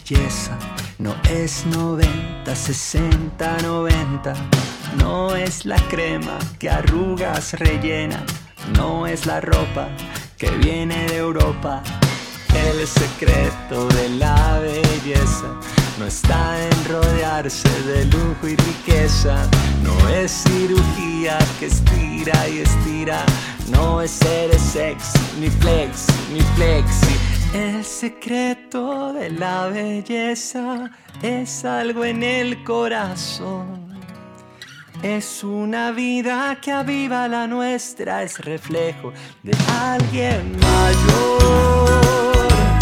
belleza no es 90, 60, 90. No es la crema que arrugas rellenan, no es la ropa que viene de Europa. El secreto de la belleza no está en rodearse de lujo y riqueza. No es cirugía que estira y estira, no es ser sexy, ni flexi, ni flexi. El secreto de la belleza es algo en el corazón. Es una vida que aviva la nuestra, es reflejo de alguien mayor.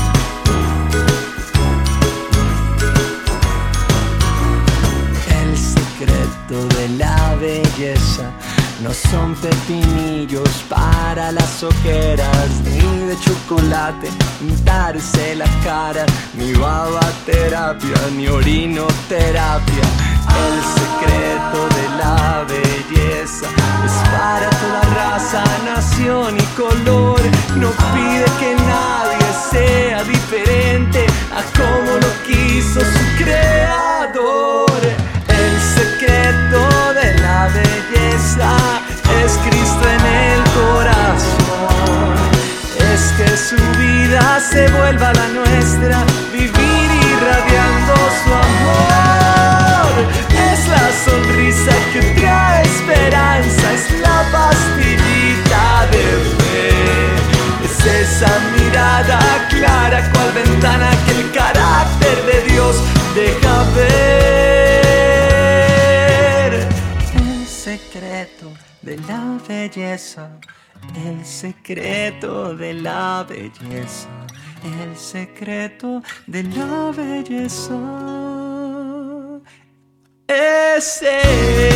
El secreto de la belleza no son pepinillos para las ojeras, ni de chocolate untarse la cara, ni babaterapia, ni orinoterapia. El secreto de la belleza es para toda raza, nación y color. No pide que nadie sea diferente a como lo quiso su creador. El secreto de la belleza es Cristo en el corazón. Es que su vida se vuelva la nuestra, vivir irradiando su amor. Es la sonrisa que trae esperanza, es la pastillita de fe. Es esa mirada clara cual ventana que el carácter de Dios deja ver. El secreto de la belleza, el secreto de la belleza, el secreto de la belleza. Ese